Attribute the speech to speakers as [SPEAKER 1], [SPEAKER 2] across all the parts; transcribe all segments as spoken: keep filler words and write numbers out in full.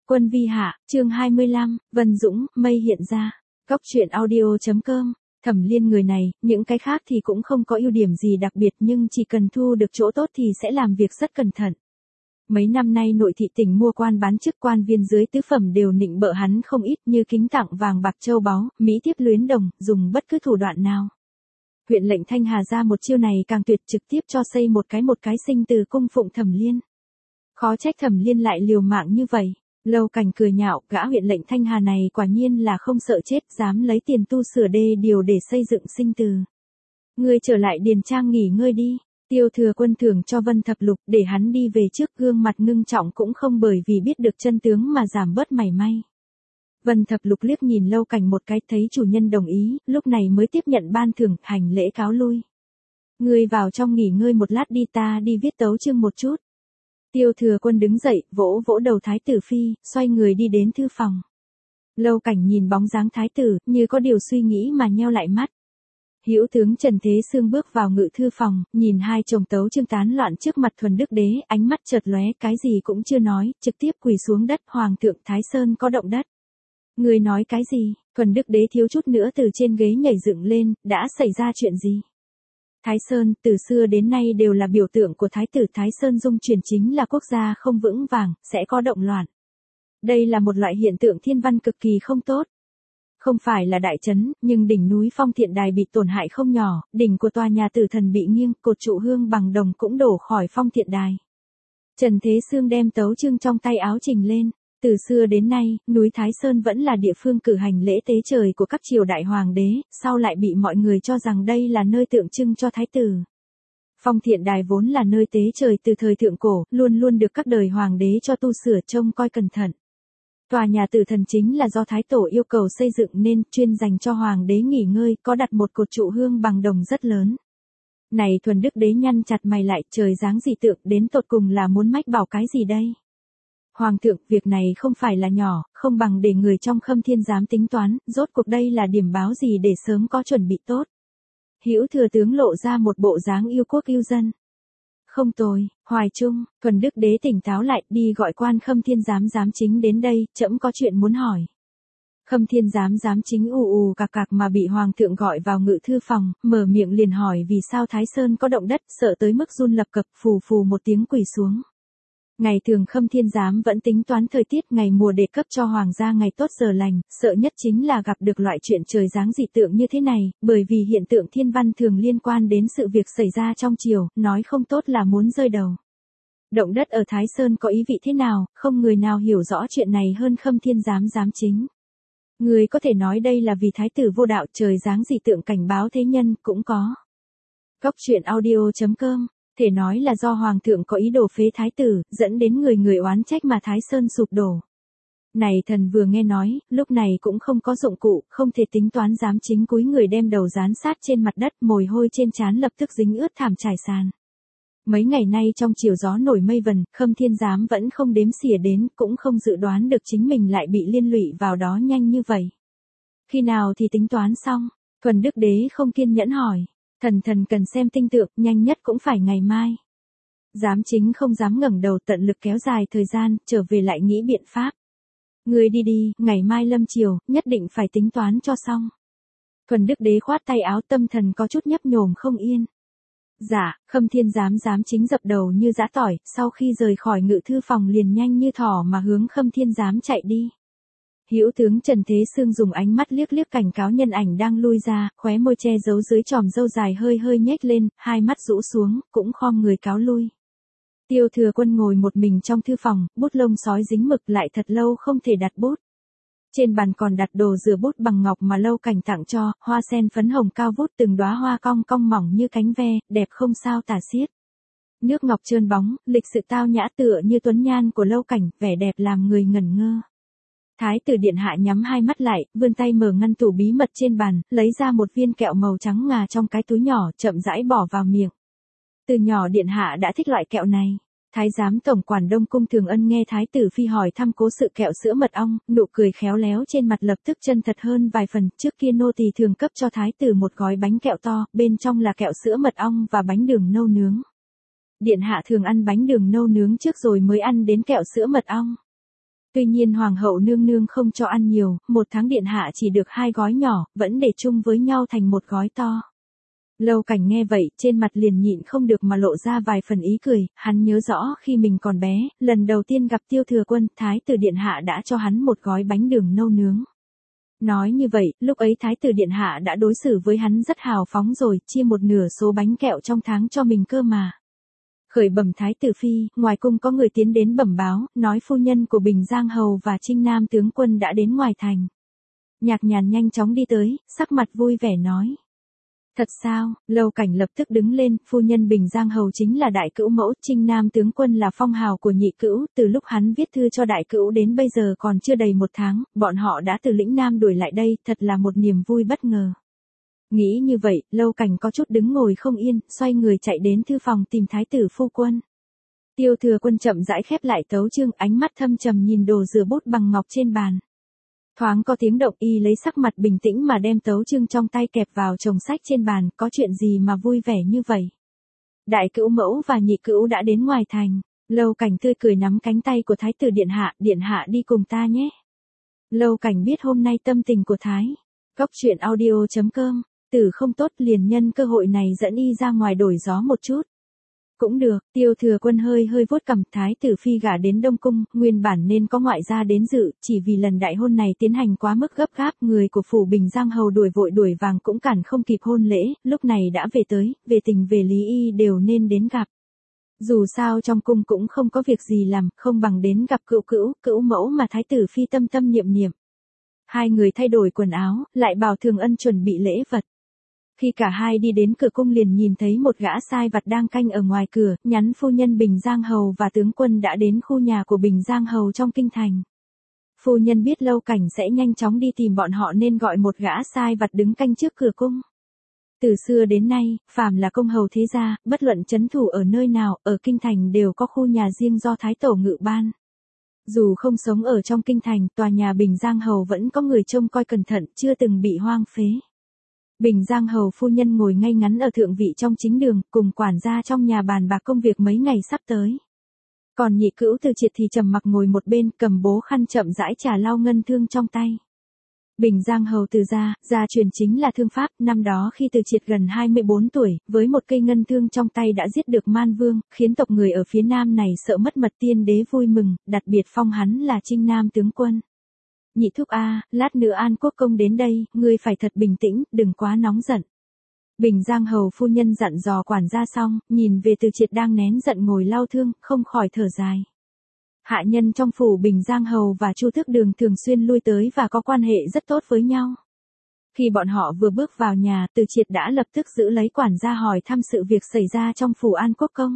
[SPEAKER 1] Quân vi hạ, chương hai mươi lăm, Vân Dũng, mây hiện ra. Góc truyện audio.com. Thẩm Liên người này, những cái khác thì cũng không có ưu điểm gì đặc biệt nhưng chỉ cần thu được chỗ tốt thì sẽ làm việc rất cẩn thận. Mấy năm nay nội thị tỉnh mua quan bán chức quan viên dưới tứ phẩm đều nịnh bợ hắn không ít như kính tặng vàng bạc châu báu, mỹ tiếp luyến đồng, dùng bất cứ thủ đoạn nào. Huyện lệnh Thanh Hà ra một chiêu này càng tuyệt, trực tiếp cho xây một cái một cái sinh từ cung phụng Thẩm Liên. Khó trách Thẩm Liên lại liều mạng như vậy. Lâu Cảnh cười nhạo, gã huyện lệnh Thanh Hà này quả nhiên là không sợ chết, dám lấy tiền tu sửa đê điều để xây dựng sinh từ. Ngươi trở lại điền trang nghỉ ngơi đi. Tiêu Thừa Quân thưởng cho Vân Thập Lục để hắn đi về trước, gương mặt ngưng trọng cũng không bởi vì biết được chân tướng mà giảm bớt mảy may. Vân Thập Lục liếc nhìn Lâu Cảnh một cái, thấy chủ nhân đồng ý, lúc này mới tiếp nhận ban thưởng, hành lễ cáo lui. Ngươi vào trong nghỉ ngơi một lát đi, ta đi viết tấu chương một chút. Tiêu Thừa Quân đứng dậy, vỗ vỗ đầu Thái tử Phi, xoay người đi đến thư phòng. Lâu Cảnh nhìn bóng dáng Thái tử, như có điều suy nghĩ mà nheo lại mắt. Hữu tướng Trần Thế Sương bước vào ngự thư phòng, nhìn hai chồng tấu chương tán loạn trước mặt Thuần Đức Đế, ánh mắt chợt lóe, cái gì cũng chưa nói, trực tiếp quỳ xuống đất. Hoàng thượng, Thái Sơn có động đất. Người nói cái gì? Thuần Đức Đế thiếu chút nữa từ trên ghế nhảy dựng lên, đã xảy ra chuyện gì? Thái Sơn, từ xưa đến nay đều là biểu tượng của Thái tử. Thái Sơn dung chuyển chính là quốc gia không vững vàng, sẽ có động loạn. Đây là một loại hiện tượng thiên văn cực kỳ không tốt. Không phải là đại trấn, nhưng đỉnh núi Phong Thiện Đài bị tổn hại không nhỏ, đỉnh của tòa nhà Tử Thần bị nghiêng, cột trụ hương bằng đồng cũng đổ khỏi Phong Thiện Đài. Trần Thế Sương đem tấu chương trong tay áo trình lên. Từ xưa đến nay, núi Thái Sơn vẫn là địa phương cử hành lễ tế trời của các triều đại hoàng đế, sau lại bị mọi người cho rằng đây là nơi tượng trưng cho Thái tử. Phong Thiện Đài vốn là nơi tế trời từ thời thượng cổ, luôn luôn được các đời hoàng đế cho tu sửa trông coi cẩn thận. Tòa nhà Tử Thần chính là do Thái Tổ yêu cầu xây dựng nên chuyên dành cho hoàng đế nghỉ ngơi, có đặt một cột trụ hương bằng đồng rất lớn. Này Thuần Đức Đế nhăn chặt mày lại, trời dáng dị tượng đến tột cùng là muốn mách bảo cái gì đây? Hoàng thượng, việc này không phải là nhỏ, không bằng để người trong Khâm Thiên Giám tính toán, rốt cuộc đây là điểm báo gì để sớm có chuẩn bị tốt. Hữu Thừa tướng lộ ra một bộ dáng yêu quốc yêu dân. Không tồi, Hoài Trung. Thuần Đức Đế tỉnh táo lại, đi gọi quan Khâm Thiên Giám giám chính đến đây, trẫm có chuyện muốn hỏi. Khâm Thiên Giám giám chính ù ù cạc cạc mà bị Hoàng thượng gọi vào ngự thư phòng, mở miệng liền hỏi vì sao Thái Sơn có động đất, sợ tới mức run lập cập, phù phù một tiếng quỳ xuống. Ngày thường Khâm Thiên Giám vẫn tính toán thời tiết ngày mùa để cấp cho hoàng gia ngày tốt giờ lành, sợ nhất chính là gặp được loại chuyện trời giáng dị tượng như thế này, bởi vì hiện tượng thiên văn thường liên quan đến sự việc xảy ra trong triều, nói không tốt là muốn rơi đầu. Động đất ở Thái Sơn có ý vị thế nào, không người nào hiểu rõ chuyện này hơn Khâm Thiên Giám giám chính. Người có thể nói đây là vì Thái tử vô đạo, trời giáng dị tượng cảnh báo thế nhân, cũng có. Góc truyện audio.com. Thể nói là do Hoàng thượng có ý đồ phế Thái tử, dẫn đến người người oán trách mà Thái Sơn sụp đổ. Này thần vừa nghe nói, lúc này cũng không có dụng cụ, không thể tính toán, giám chính cúi người đem đầu dán sát trên mặt đất, mồ hôi trên trán lập tức dính ướt thảm trải sàn. Mấy ngày nay trong chiều gió nổi mây vần, Khâm Thiên Giám vẫn không đếm xỉa đến, cũng không dự đoán được chính mình lại bị liên lụy vào đó nhanh như vậy. Khi nào thì tính toán xong? Thuần Đức Đế không kiên nhẫn hỏi. Thần thần cần xem tinh tượng, nhanh nhất cũng phải ngày mai. Giám chính không dám ngẩng đầu, tận lực kéo dài thời gian, trở về lại nghĩ biện pháp. Người đi đi, ngày mai lâm chiều, nhất định phải tính toán cho xong. Thuần Đức Đế khoát tay áo, tâm thần có chút nhấp nhổm không yên. Dạ, Khâm Thiên Giám giám chính dập đầu như giã tỏi, sau khi rời khỏi ngự thư phòng liền nhanh như thỏ mà hướng Khâm Thiên Giám chạy đi. Hữu tướng Trần Thế Sương dùng ánh mắt liếc liếc cảnh cáo nhân ảnh đang lui ra, khóe môi che giấu dưới tròm râu dài hơi hơi nhếch lên, hai mắt rũ xuống, cũng khom người cáo lui. Tiêu Thừa Quân ngồi một mình trong thư phòng, bút lông sói dính mực, lại thật lâu không thể đặt bút. Trên bàn còn đặt đồ rửa bút bằng ngọc mà Lâu Cảnh tặng cho, hoa sen phấn hồng cao vút, từng đóa hoa cong cong mỏng như cánh ve, đẹp không sao tả xiết. Nước ngọc trơn bóng, lịch sự tao nhã tựa như tuấn nhan của Lâu Cảnh, vẻ đẹp làm người ngẩn ngơ. Thái tử điện hạ nhắm hai mắt lại, vươn tay mở ngăn tủ bí mật trên bàn, lấy ra một viên kẹo màu trắng ngà trong cái túi nhỏ, chậm rãi bỏ vào miệng. Từ nhỏ điện hạ đã thích loại kẹo này. Thái giám tổng quản Đông Cung Thường Ân nghe Thái tử Phi hỏi thăm cố sự kẹo sữa mật ong, nụ cười khéo léo trên mặt lập tức chân thật hơn vài phần. Trước kia nô tỳ thường cấp cho Thái tử một gói bánh kẹo to, bên trong là kẹo sữa mật ong và bánh đường nâu nướng. Điện hạ thường ăn bánh đường nâu nướng trước rồi mới ăn đến kẹo sữa mật ong. Tuy nhiên hoàng hậu nương nương không cho ăn nhiều, một tháng điện hạ chỉ được hai gói nhỏ, vẫn để chung với nhau thành một gói to. Lâu Cảnh nghe vậy, trên mặt liền nhịn không được mà lộ ra vài phần ý cười, hắn nhớ rõ khi mình còn bé, lần đầu tiên gặp Tiêu Thừa Quân, Thái tử điện hạ đã cho hắn một gói bánh đường nâu nướng. Nói như vậy, lúc ấy Thái tử điện hạ đã đối xử với hắn rất hào phóng rồi, chia một nửa số bánh kẹo trong tháng cho mình cơ mà. Khởi bẩm Thái tử phi, ngoài cung có người tiến đến bẩm báo, nói phu nhân của Bình Giang hầu và Trinh Nam tướng quân đã đến ngoài thành. Nhạc Nhàn nhanh chóng đi tới, sắc mặt vui vẻ nói. Thật sao? Lâu Cảnh lập tức đứng lên, phu nhân Bình Giang hầu chính là đại cữu mẫu, Trinh Nam tướng quân là phong hào của nhị cữu, từ lúc hắn viết thư cho đại cữu đến bây giờ còn chưa đầy một tháng, bọn họ đã từ lĩnh Nam đuổi lại đây, thật là một niềm vui bất ngờ. Nghĩ như vậy, Lâu Cảnh có chút đứng ngồi không yên, xoay người chạy đến thư phòng tìm thái tử phu quân. Tiêu Thừa Quân chậm rãi khép lại tấu chương, ánh mắt thâm trầm nhìn đồ rửa bút bằng ngọc trên bàn. Thoáng có tiếng động, y lấy sắc mặt bình tĩnh mà đem tấu chương trong tay kẹp vào chồng sách trên bàn, có chuyện gì mà vui vẻ như vậy? Đại cữu mẫu và nhị cữu đã đến ngoài thành. Lâu Cảnh tươi cười nắm cánh tay của thái tử điện hạ, điện hạ đi cùng ta nhé. Lâu Cảnh biết hôm nay tâm tình của thái. Cóc truyện audio chấm com, tử không tốt liền nhân cơ hội này dẫn y ra ngoài đổi gió một chút. Cũng được, Tiêu Thừa Quân hơi hơi vuốt cằm, thái tử phi gả đến Đông Cung, nguyên bản nên có ngoại gia đến dự, chỉ vì lần đại hôn này tiến hành quá mức gấp gáp, người của phủ Bình Giang hầu đuổi vội đuổi vàng cũng cản không kịp hôn lễ, lúc này đã về tới, về tình về lý y đều nên đến gặp. Dù sao trong cung cũng không có việc gì làm, không bằng đến gặp cữu cữu, cữu mẫu mà thái tử phi tâm tâm niệm niệm. Hai người thay đổi quần áo, lại bảo Thường Ân chuẩn bị lễ vật. Khi cả hai đi đến cửa cung liền nhìn thấy một gã sai vặt đang canh ở ngoài cửa, nhắn phu nhân Bình Giang hầu và tướng quân đã đến khu nhà của Bình Giang hầu trong kinh thành. Phu nhân biết Lâu Cảnh sẽ nhanh chóng đi tìm bọn họ nên gọi một gã sai vặt đứng canh trước cửa cung. Từ xưa đến nay, phàm là công hầu thế gia, bất luận trấn thủ ở nơi nào, ở kinh thành đều có khu nhà riêng do thái tổ ngự ban. Dù không sống ở trong kinh thành, tòa nhà Bình Giang hầu vẫn có người trông coi cẩn thận, chưa từng bị hoang phế. Bình Giang hầu phu nhân ngồi ngay ngắn ở thượng vị trong chính đường, cùng quản gia trong nhà bàn bạc công việc mấy ngày sắp tới. Còn nhị cữu Từ Triệt thì trầm mặc ngồi một bên, cầm bố khăn chậm rãi trà lau ngân thương trong tay. Bình Giang hầu Từ gia, gia truyền chính là thương pháp, năm đó khi Từ Triệt gần hai mươi bốn tuổi, với một cây ngân thương trong tay đã giết được Man Vương, khiến tộc người ở phía nam này sợ mất mật, tiên đế vui mừng, đặc biệt phong hắn là Trinh Nam tướng quân. Nhị thúc a, lát nữa An Quốc công đến đây, ngươi phải thật bình tĩnh, đừng quá nóng giận. Bình Giang hầu phu nhân dặn dò quản gia xong, nhìn về Từ Triệt đang nén giận ngồi lau thương, không khỏi thở dài. Hạ nhân trong phủ Bình Giang hầu và Chu Thước Đường thường xuyên lui tới và có quan hệ rất tốt với nhau. Khi bọn họ vừa bước vào nhà, Từ Triệt đã lập tức giữ lấy quản gia hỏi thăm sự việc xảy ra trong phủ An Quốc công.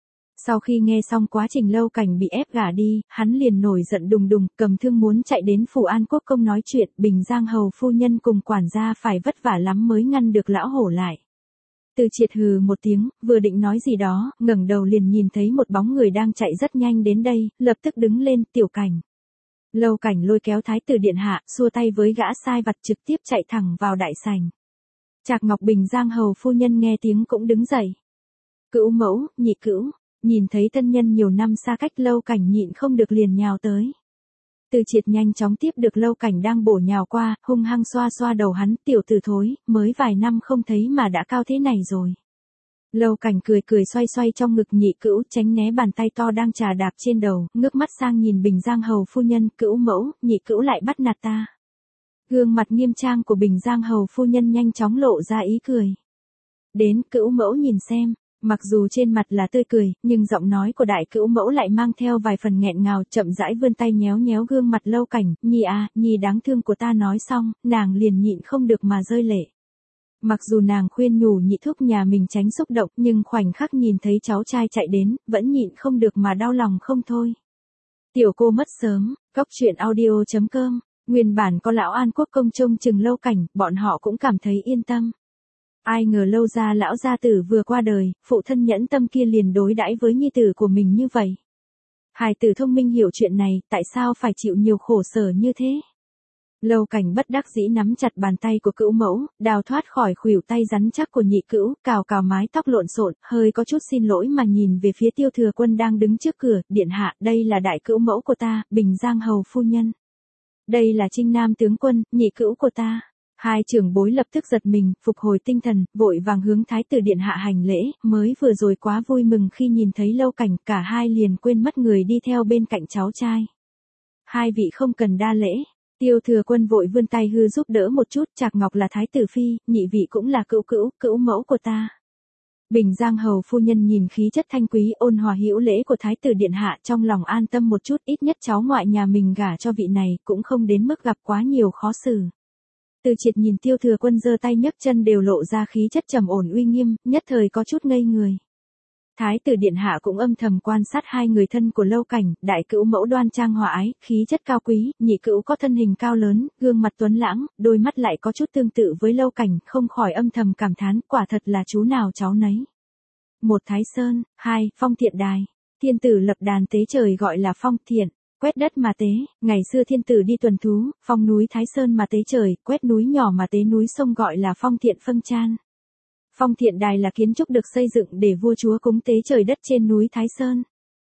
[SPEAKER 1] Sau khi nghe xong quá trình Lâu Cảnh bị ép gả đi, hắn liền nổi giận đùng đùng, cầm thương muốn chạy đến phủ An Quốc công nói chuyện, Bình Giang hầu phu nhân cùng quản gia phải vất vả lắm mới ngăn được lão hổ lại. Từ Triệt hừ một tiếng, vừa định nói gì đó, ngẩng đầu liền nhìn thấy một bóng người đang chạy rất nhanh đến đây, lập tức đứng lên, Tiểu Cảnh. Lâu Cảnh lôi kéo thái tử điện hạ, xua tay với gã sai vặt trực tiếp chạy thẳng vào đại sảnh. Trạc Ngọc Bình Giang hầu phu nhân nghe tiếng cũng đứng dậy. Cữu mẫu, nhị cữu. Nhìn thấy thân nhân nhiều năm xa cách, Lâu Cảnh nhịn không được liền nhào tới. Từ Triệt nhanh chóng tiếp được Lâu Cảnh đang bổ nhào qua, hung hăng xoa xoa đầu hắn, tiểu tử thối, mới vài năm không thấy mà đã cao thế này rồi. Lâu Cảnh cười cười xoay xoay trong ngực nhị cữu, tránh né bàn tay to đang chà đạp trên đầu, ngước mắt sang nhìn Bình Giang hầu phu nhân, cữu mẫu, nhị cữu lại bắt nạt ta. Gương mặt nghiêm trang của Bình Giang hầu phu nhân nhanh chóng lộ ra ý cười. Đến, cữu mẫu nhìn xem. Mặc dù trên mặt là tươi cười, nhưng giọng nói của đại cữu mẫu lại mang theo vài phần nghẹn ngào, chậm rãi vươn tay nhéo nhéo gương mặt Lâu Cảnh, nhi à, nhi đáng thương của ta, nói xong, nàng liền nhịn không được mà rơi lệ. Mặc dù nàng khuyên nhủ nhị thúc nhà mình tránh xúc động, nhưng khoảnh khắc nhìn thấy cháu trai chạy đến, vẫn nhịn không được mà đau lòng không thôi. Tiểu cô mất sớm, cóc truyện audio chấm com, nguyên bản có lão An Quốc công trông chừng Lâu Cảnh, bọn họ cũng cảm thấy yên tâm. Ai ngờ Lâu gia lão gia tử vừa qua đời, phụ thân nhẫn tâm kia liền đối đãi với nhi tử của mình như vậy. Hài tử thông minh hiểu chuyện này, tại sao phải chịu nhiều khổ sở như thế? Lâu Cảnh bất đắc dĩ nắm chặt bàn tay của cữu mẫu, đào thoát khỏi khuỷu tay rắn chắc của nhị cữu, cào cào mái tóc lộn xộn, hơi có chút xin lỗi mà nhìn về phía Tiêu Thừa Quân đang đứng trước cửa, điện hạ, đây là đại cữu mẫu của ta, Bình Giang hầu phu nhân. Đây là Trinh Nam tướng quân, nhị cữu của ta. Hai trưởng bối lập tức giật mình, phục hồi tinh thần, vội vàng hướng thái tử điện hạ hành lễ, mới vừa rồi quá vui mừng khi nhìn thấy Lâu Cảnh, cả hai liền quên mất người đi theo bên cạnh cháu trai. Hai vị không cần đa lễ. Tiêu Thừa Quân vội vươn tay hư giúp đỡ một chút, Trạc Ngọc là thái tử phi, nhị vị cũng là cữu cữu, cữu mẫu của ta. Bình Giang hầu phu nhân nhìn khí chất thanh quý ôn hòa hữu lễ của thái tử điện hạ, trong lòng an tâm một chút, ít nhất cháu ngoại nhà mình gả cho vị này cũng không đến mức gặp quá nhiều khó xử. Từ Triệt nhìn Tiêu Thừa Quân giơ tay nhấc chân đều lộ ra khí chất trầm ổn uy nghiêm, nhất thời có chút ngây người. Thái tử điện hạ cũng âm thầm quan sát hai người thân của Lâu Cảnh, đại cữu mẫu đoan trang hòa ái, khí chất cao quý, nhị cữu có thân hình cao lớn, gương mặt tuấn lãng, đôi mắt lại có chút tương tự với Lâu Cảnh, không khỏi âm thầm cảm thán, quả thật là chú nào cháu nấy. Một Thái Sơn, hai Phong Thiện Đài. Thiên tử lập đàn tế trời gọi là Phong Thiện, quét đất mà tế, ngày xưa thiên tử đi tuần thú, phong núi Thái Sơn mà tế trời, quét núi nhỏ mà tế núi sông gọi là Phong Thiện Phân Chan. Phong Thiện Đài là kiến trúc được xây dựng để vua chúa cúng tế trời đất trên núi Thái Sơn.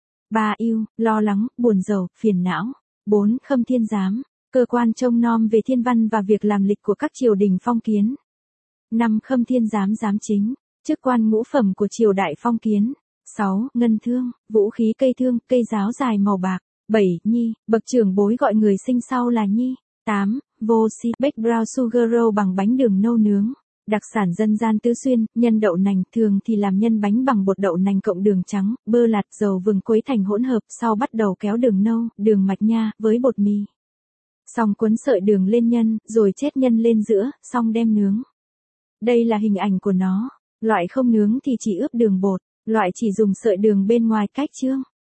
[SPEAKER 1] ba Ưu, lo lắng, buồn rầu, phiền não. bốn Khâm Thiên Giám, cơ quan trông nom về thiên văn và việc làm lịch của các triều đình phong kiến. năm Khâm Thiên Giám giám chính, chức quan ngũ phẩm của triều đại phong kiến. sáu Ngân Thương, vũ khí cây thương, cây giáo dài màu bạc. bảy Nhi, bậc trưởng bối gọi người sinh sau là Nhi. tám Vô Si, background sugar roll bằng bánh đường nâu nướng. Đặc sản dân gian Tứ Xuyên, nhân đậu nành, thường thì làm nhân bánh bằng bột đậu nành cộng đường trắng, bơ lạt, dầu vừng quấy thành hỗn hợp, sau bắt đầu kéo đường nâu, đường mạch nha, với bột mì. Xong cuốn sợi đường lên nhân, rồi chết nhân lên giữa, xong đem nướng. Đây là hình ảnh của nó. Loại không nướng thì chỉ ướp đường bột, loại chỉ dùng sợi đường bên ngoài cách chương.